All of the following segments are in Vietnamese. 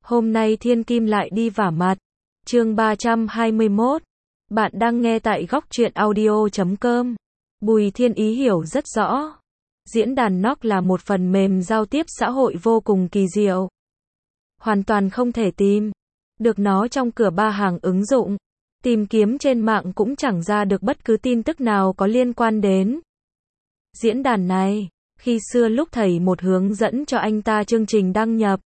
Hôm nay Thiên Kim lại đi vả mặt. Chương 321. Bạn đang nghe tại góc truyện audio.com. Bùi Thiên Ý hiểu rất rõ. Diễn đàn Nook là một phần mềm giao tiếp xã hội vô cùng kỳ diệu. Hoàn toàn không thể tìm được nó trong cửa ba hàng ứng dụng. Tìm kiếm trên mạng cũng chẳng ra được bất cứ tin tức nào có liên quan đến diễn đàn này. Khi xưa lúc thầy một hướng dẫn cho anh ta chương trình đăng nhập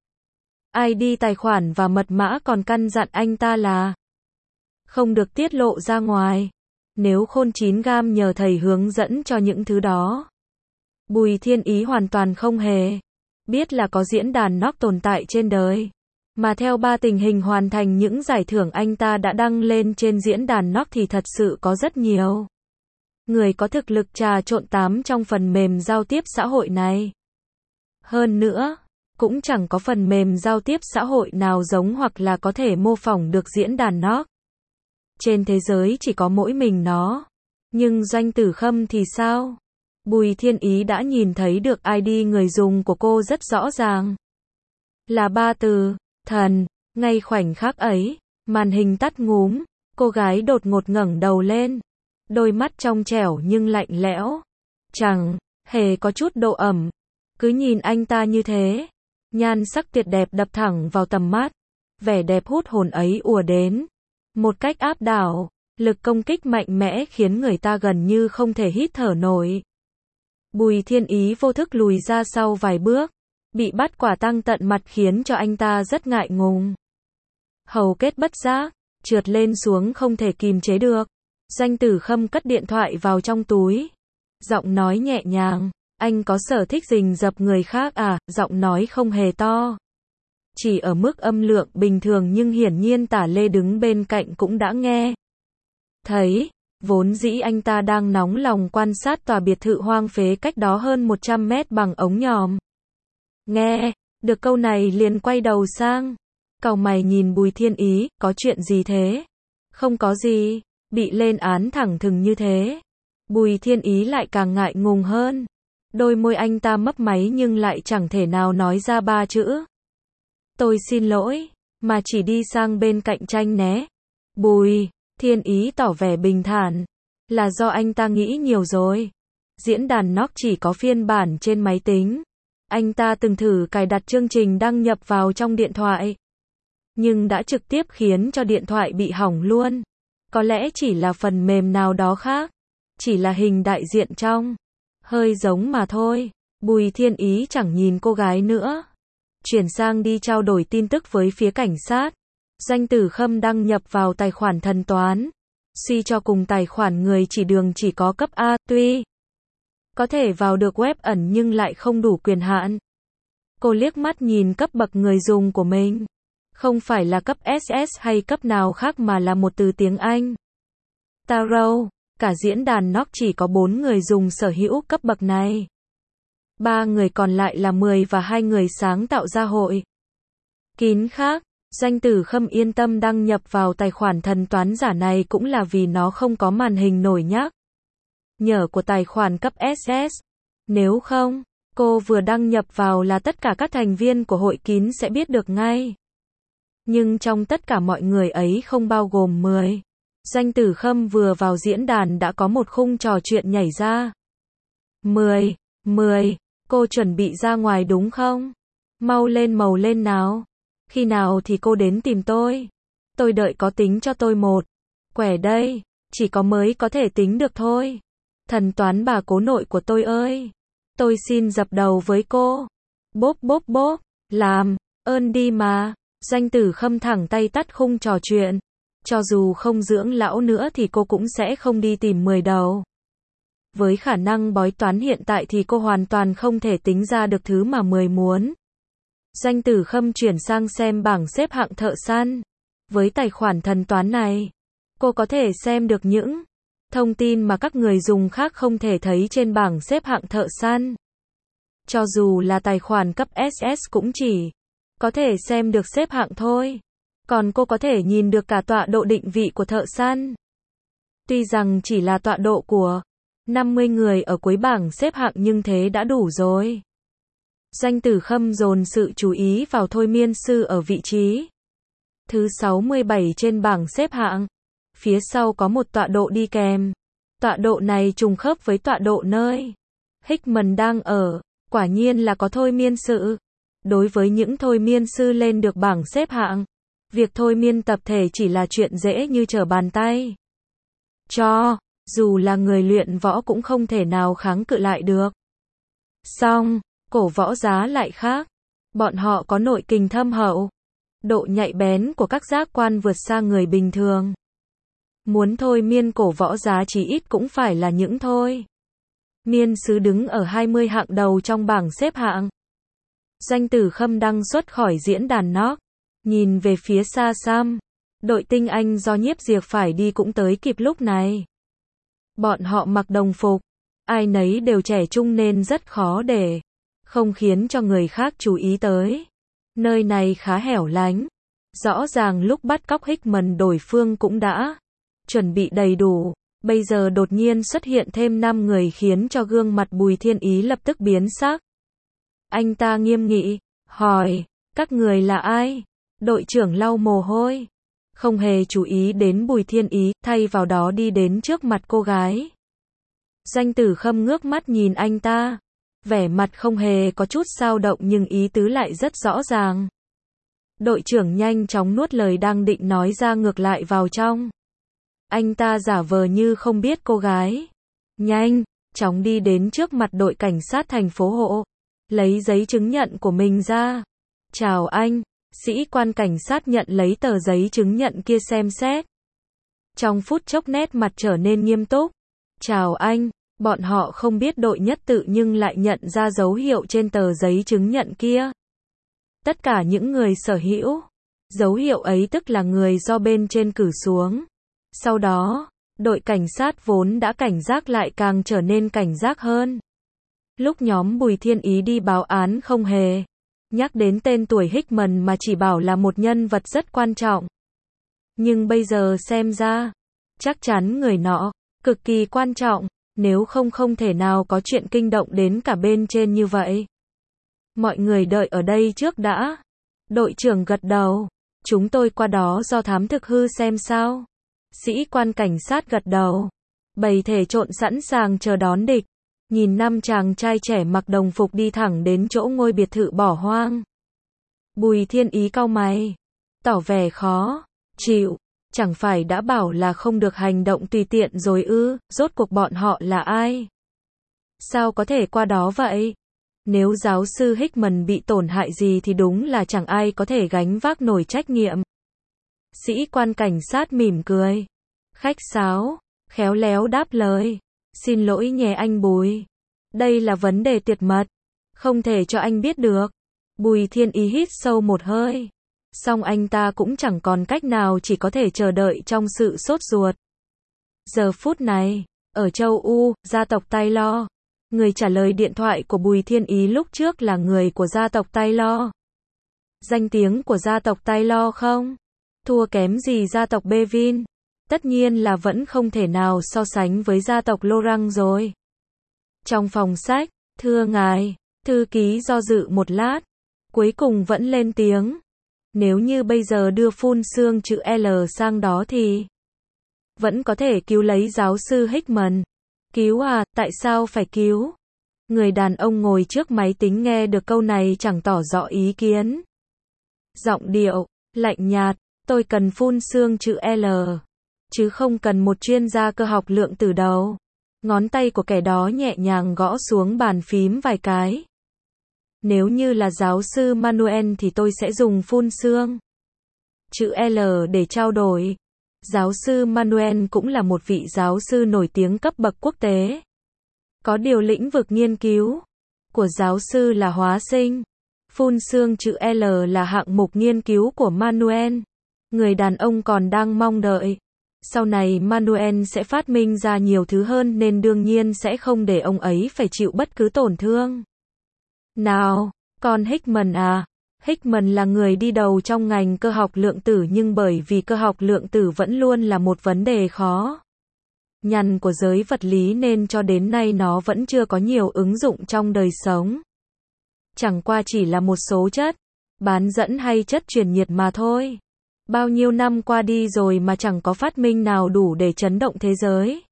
ID tài khoản và mật mã còn căn dặn anh ta là không được tiết lộ ra ngoài. Nếu khôn 9 gam nhờ thầy hướng dẫn cho những thứ đó. Bùi Thiên Ý hoàn toàn không hề biết là có diễn đàn Nook tồn tại trên đời. Mà theo ba tình hình hoàn thành những giải thưởng anh ta đã đăng lên trên diễn đàn Nook thì thật sự có rất nhiều người có thực lực trà trộn tám trong phần mềm giao tiếp xã hội này. Hơn nữa, cũng chẳng có phần mềm giao tiếp xã hội nào giống hoặc là có thể mô phỏng được diễn đàn Nook. Trên thế giới chỉ có mỗi mình nó. Nhưng Doanh Tử Khâm thì sao? Bùi Thiên Ý đã nhìn thấy được ID người dùng của cô rất rõ ràng. Là 3 từ, thần. Ngay khoảnh khắc ấy, màn hình tắt ngúm, cô gái đột ngột ngẩng đầu lên. Đôi mắt trong trẻo nhưng lạnh lẽo. Chẳng hề có chút độ ẩm. Cứ nhìn anh ta như thế. Nhan sắc tuyệt đẹp đập thẳng vào tầm mắt. Vẻ đẹp hút hồn ấy ùa đến một cách áp đảo. Lực công kích mạnh mẽ khiến người ta gần như không thể hít thở nổi. Bùi Thiên Ý vô thức lùi ra sau vài bước. Bị bắt quả tang tận mặt khiến cho anh ta rất ngại ngùng. Hầu kết bất giác trượt lên xuống không thể kìm chế được. Doanh Tử Khâm cất điện thoại vào trong túi. Giọng nói nhẹ nhàng. Anh có sở thích rình rập người khác à? Giọng nói không hề to. Chỉ ở mức âm lượng bình thường nhưng hiển nhiên Tả Lê đứng bên cạnh cũng đã nghe thấy. Vốn dĩ anh ta đang nóng lòng quan sát tòa biệt thự hoang phế cách đó hơn 100 mét bằng ống nhòm. Nghe được câu này liền quay đầu sang. Cau mày nhìn Bùi Thiên Ý, có chuyện gì thế? Không có gì. Bị lên án thẳng thừng như thế. Bùi Thiên Ý lại càng ngại ngùng hơn. Đôi môi anh ta mấp máy nhưng lại chẳng thể nào nói ra 3 chữ. Tôi xin lỗi, mà chỉ đi sang bên cạnh tranh né. Bùi Thiên Ý tỏ vẻ bình thản. Là do anh ta nghĩ nhiều rồi. Diễn đàn Nook chỉ có phiên bản trên máy tính. Anh ta từng thử cài đặt chương trình đăng nhập vào trong điện thoại. Nhưng đã trực tiếp khiến cho điện thoại bị hỏng luôn. Có lẽ chỉ là phần mềm nào đó khác. Chỉ là hình đại diện trong. Hơi giống mà thôi. Bùi Thiên Ý chẳng nhìn cô gái nữa. Chuyển sang đi trao đổi tin tức với phía cảnh sát. Doanh Tử Khâm đăng nhập vào tài khoản thần toán. Suy cho cùng tài khoản người chỉ đường chỉ có cấp A, tuy có thể vào được web ẩn nhưng lại không đủ quyền hạn. Cô liếc mắt nhìn cấp bậc người dùng của mình. Không phải là cấp SS hay cấp nào khác mà là một từ tiếng Anh. Tarot. Cả diễn đàn Nook chỉ có 4 người dùng sở hữu cấp bậc này. 3 người còn lại là 10 và 2 người sáng tạo ra hội kín khác. Doanh Tử Khâm yên tâm đăng nhập vào tài khoản thần toán giả này cũng là vì nó không có màn hình nổi nhắc nhở của tài khoản cấp SS. Nếu không, cô vừa đăng nhập vào là tất cả các thành viên của hội kín sẽ biết được ngay. Nhưng trong tất cả mọi người ấy không bao gồm 10. Doanh Tử Khâm vừa vào diễn đàn đã có một khung trò chuyện nhảy ra. 10, cô chuẩn bị ra ngoài đúng không? Mau lên màu lên nào. Khi nào thì cô đến tìm tôi? Tôi đợi có tính cho tôi một quẻ đây. Chỉ có mới có thể tính được thôi. Thần toán bà cố nội của tôi ơi. Tôi xin dập đầu với cô. Bốp bốp bốp. Làm ơn đi mà. Doanh Tử Khâm thẳng tay tắt khung trò chuyện. Cho dù không dưỡng lão nữa thì cô cũng sẽ không đi tìm 10 đầu. Với khả năng bói toán hiện tại thì cô hoàn toàn không thể tính ra được thứ mà 10 muốn. Doanh Tử Khâm chuyển sang xem bảng xếp hạng thợ săn. Với tài khoản thần toán này, cô có thể xem được những thông tin mà các người dùng khác không thể thấy trên bảng xếp hạng thợ săn. Cho dù là tài khoản cấp SS cũng chỉ có thể xem được xếp hạng thôi. Còn cô có thể nhìn được cả tọa độ định vị của thợ săn. Tuy rằng chỉ là tọa độ của 50 người ở cuối bảng xếp hạng nhưng thế đã đủ rồi. Doanh Tử Khâm dồn sự chú ý vào thôi miên sư ở vị trí thứ 67 trên bảng xếp hạng. Phía sau có một tọa độ đi kèm. Tọa độ này trùng khớp với tọa độ nơi Hickman đang ở. Quả nhiên là có thôi miên sự. Đối với những thôi miên sư lên được bảng xếp hạng, việc thôi miên tập thể chỉ là chuyện dễ như trở bàn tay. Dù là người luyện võ cũng không thể nào kháng cự lại được. Song, cổ võ giá lại khác. Bọn họ có nội kình thâm hậu. Độ nhạy bén của các giác quan vượt xa người bình thường. Muốn thôi miên cổ võ giá chí ít cũng phải là những thôi miên sứ đứng ở 20 hạng đầu trong bảng xếp hạng. Doanh Tử Khâm đăng xuất khỏi diễn đàn knock, nhìn về phía xa xăm. Đội tinh Anh do Nhiếp Diệp phải đi cũng tới kịp lúc này. Bọn họ mặc đồng phục, ai nấy đều trẻ trung nên rất khó để không khiến cho người khác chú ý tới. Nơi này khá hẻo lánh. Rõ ràng lúc bắt cóc Hickman đối phương cũng đã chuẩn bị đầy đủ. Bây giờ đột nhiên xuất hiện thêm 5 người khiến cho gương mặt Bùi Thiên Ý lập tức biến sắc. Anh ta nghiêm nghị, hỏi, các người là ai? Đội trưởng lau mồ hôi. Không hề chú ý đến Bùi Thiên Ý, thay vào đó đi đến trước mặt cô gái. Doanh Tử Khâm ngước mắt nhìn anh ta. Vẻ mặt không hề có chút dao động nhưng ý tứ lại rất rõ ràng. Đội trưởng nhanh chóng nuốt lời đang định nói ra ngược lại vào trong. Anh ta giả vờ như không biết cô gái. Nhanh chóng đi đến trước mặt đội cảnh sát thành phố Hộ. Lấy giấy chứng nhận của mình ra. Chào anh. Sĩ quan cảnh sát nhận lấy tờ giấy chứng nhận kia xem xét. Trong phút chốc nét mặt trở nên nghiêm túc. Chào anh. Bọn họ không biết đội nhất tự nhưng lại nhận ra dấu hiệu trên tờ giấy chứng nhận kia. Tất cả những người sở hữu dấu hiệu ấy tức là người do bên trên cử xuống. Sau đó, đội cảnh sát vốn đã cảnh giác lại càng trở nên cảnh giác hơn. Lúc nhóm Bùi Thiên Ý đi báo án không hề nhắc đến tên tuổi Hickman mà chỉ bảo là một nhân vật rất quan trọng. Nhưng bây giờ xem ra, chắc chắn người nọ cực kỳ quan trọng, nếu không thể nào có chuyện kinh động đến cả bên trên như vậy. Mọi người đợi ở đây trước đã. Đội trưởng gật đầu. Chúng tôi qua đó do thám thực hư xem sao. Sĩ quan cảnh sát gật đầu. Bầy thể trộn sẵn sàng chờ đón địch. Nhìn 5 chàng trai trẻ mặc đồng phục đi thẳng đến chỗ ngôi biệt thự bỏ hoang. Bùi Thiên Ý cau mày, tỏ vẻ khó chịu. Chẳng phải đã bảo là không được hành động tùy tiện rồi ư? Rốt cuộc bọn họ là ai? Sao có thể qua đó vậy? Nếu giáo sư Hickman bị tổn hại gì thì đúng là chẳng ai có thể gánh vác nổi trách nhiệm. Sĩ quan cảnh sát mỉm cười, khách sáo, khéo léo đáp lời. Xin lỗi nhé anh Bùi. Đây là vấn đề tuyệt mật. Không thể cho anh biết được. Bùi Thiên Ý hít sâu một hơi. Song anh ta cũng chẳng còn cách nào, chỉ có thể chờ đợi trong sự sốt ruột. Giờ phút này, ở châu U, gia tộc Taylor. Người trả lời điện thoại của Bùi Thiên Ý lúc trước là người của gia tộc Taylor. Danh tiếng của gia tộc Taylor không thua kém gì gia tộc Bevin. Tất nhiên là vẫn không thể nào so sánh với gia tộc Lorang rồi. Trong phòng sách, thưa ngài, thư ký do dự một lát, cuối cùng vẫn lên tiếng. Nếu như bây giờ đưa phun xương chữ L sang đó thì vẫn có thể cứu lấy giáo sư Hickman. Cứu à, tại sao phải cứu? Người đàn ông ngồi trước máy tính nghe được câu này chẳng tỏ rõ ý kiến. Giọng điệu lạnh nhạt, tôi cần phun xương chữ L, chứ không cần một chuyên gia cơ học lượng tử đâu. Ngón tay của kẻ đó nhẹ nhàng gõ xuống bàn phím vài cái. Nếu như là giáo sư Manuel thì tôi sẽ dùng phun xương chữ L để trao đổi. Giáo sư Manuel cũng là một vị giáo sư nổi tiếng cấp bậc quốc tế. Có điều lĩnh vực nghiên cứu của giáo sư là hóa sinh. Phun xương chữ L là hạng mục nghiên cứu của Manuel. Người đàn ông còn đang mong đợi. Sau này Manuel sẽ phát minh ra nhiều thứ hơn nên đương nhiên sẽ không để ông ấy phải chịu bất cứ tổn thương. Nào, còn Hickman à? Hickman là người đi đầu trong ngành cơ học lượng tử, nhưng bởi vì cơ học lượng tử vẫn luôn là một vấn đề khó nhằn của giới vật lý nên cho đến nay nó vẫn chưa có nhiều ứng dụng trong đời sống. chẳng qua chỉ là một số chất bán dẫn hay chất truyền nhiệt mà thôi. Bao nhiêu năm qua đi rồi mà chẳng có phát minh nào đủ để chấn động thế giới.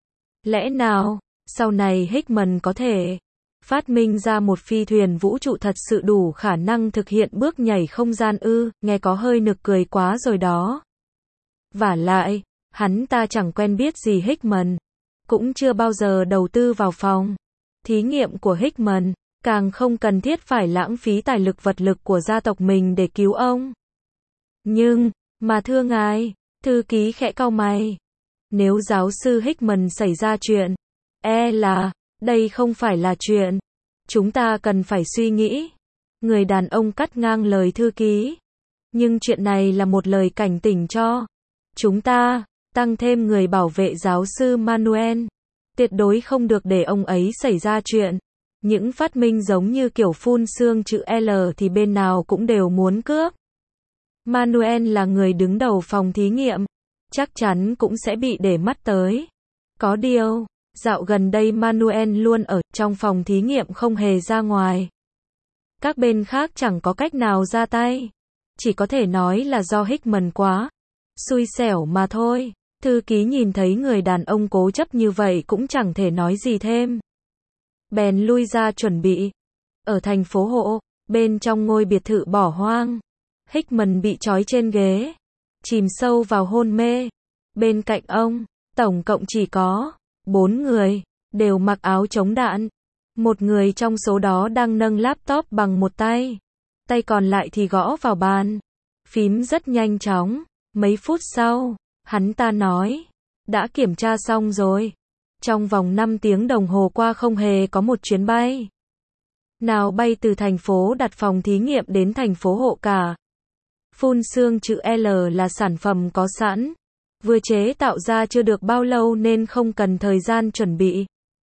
Lẽ nào, sau này Hickman có thể phát minh ra một phi thuyền vũ trụ thật sự đủ khả năng thực hiện bước nhảy không gian ư, nghe có hơi nực cười quá rồi đó. Vả lại, hắn ta chẳng quen biết gì Hickman, cũng chưa bao giờ đầu tư vào phòng thí nghiệm của Hickman, càng không cần thiết phải lãng phí tài lực vật lực của gia tộc mình để cứu ông. Nhưng, mà thưa ngài, thư ký khẽ cau mày. Nếu giáo sư Hickman xảy ra chuyện, là, đây không phải là chuyện chúng ta cần phải suy nghĩ. Người đàn ông cắt ngang lời thư ký. Nhưng chuyện này là một lời cảnh tỉnh cho chúng ta, tăng thêm người bảo vệ giáo sư Manuel. Tuyệt đối không được để ông ấy xảy ra chuyện. Những phát minh giống như kiểu phun xương chữ L thì bên nào cũng đều muốn cướp. Manuel là người đứng đầu phòng thí nghiệm, chắc chắn cũng sẽ bị để mắt tới. Có điều, dạo gần đây Manuel luôn ở trong phòng thí nghiệm không hề ra ngoài. Các bên khác chẳng có cách nào ra tay. Chỉ có thể nói là do Hickman quá xui xẻo mà thôi. Thư ký nhìn thấy người đàn ông cố chấp như vậy cũng chẳng thể nói gì thêm. Bèn lui ra chuẩn bị. Ở thành phố Hộ, bên trong ngôi biệt thự bỏ hoang, Hickman bị trói trên ghế, chìm sâu vào hôn mê. Bên cạnh ông, tổng cộng chỉ có 4 người, đều mặc áo chống đạn. Một người trong số đó đang nâng laptop bằng một tay, tay còn lại thì gõ vào bàn phím rất nhanh chóng. Mấy phút sau, hắn ta nói, đã kiểm tra xong rồi. Trong vòng 5 tiếng đồng hồ qua không hề có một chuyến bay nào bay từ thành phố đặt phòng thí nghiệm đến thành phố Hộ cả. Phun xương chữ L là sản phẩm có sẵn, vừa chế tạo ra chưa được bao lâu nên không cần thời gian chuẩn bị.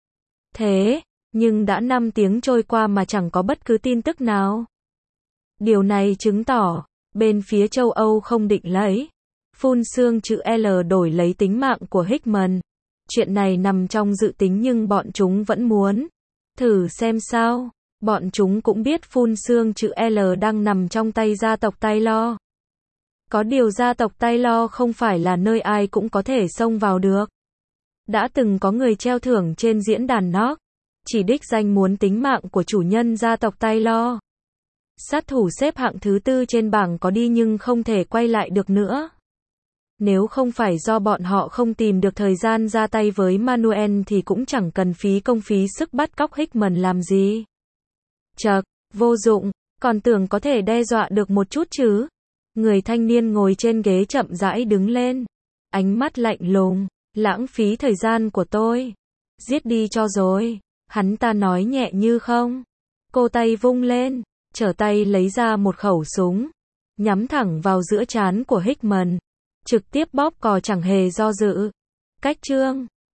Thế, nhưng đã 5 tiếng trôi qua mà chẳng có bất cứ tin tức nào. Điều này chứng tỏ, bên phía châu Âu không định lấy phun xương chữ L đổi lấy tính mạng của Hickman. Chuyện này nằm trong dự tính nhưng bọn chúng vẫn muốn thử xem sao. Bọn chúng cũng biết phun xương chữ L đang nằm trong tay gia tộc Taylor. Có điều gia tộc Taylor không phải là nơi ai cũng có thể xông vào được. Đã từng có người treo thưởng trên diễn đàn Nock, chỉ đích danh muốn tính mạng của chủ nhân gia tộc Taylor. Sát thủ xếp hạng thứ 4 trên bảng có đi nhưng không thể quay lại được nữa. Nếu không phải do bọn họ không tìm được thời gian ra tay với Manuel thì cũng chẳng cần phí công phí sức bắt cóc Hickman làm gì. Chậc, vô dụng, còn tưởng có thể đe dọa được một chút chứ. Người thanh niên ngồi trên ghế chậm rãi đứng lên, ánh mắt lạnh lùng, lãng phí thời gian của tôi. Giết đi cho rồi, hắn ta nói nhẹ như không. Cô tay vung lên, trở tay lấy ra một khẩu súng, nhắm thẳng vào giữa trán của Hickman, trực tiếp bóp cò chẳng hề do dự. Cách chương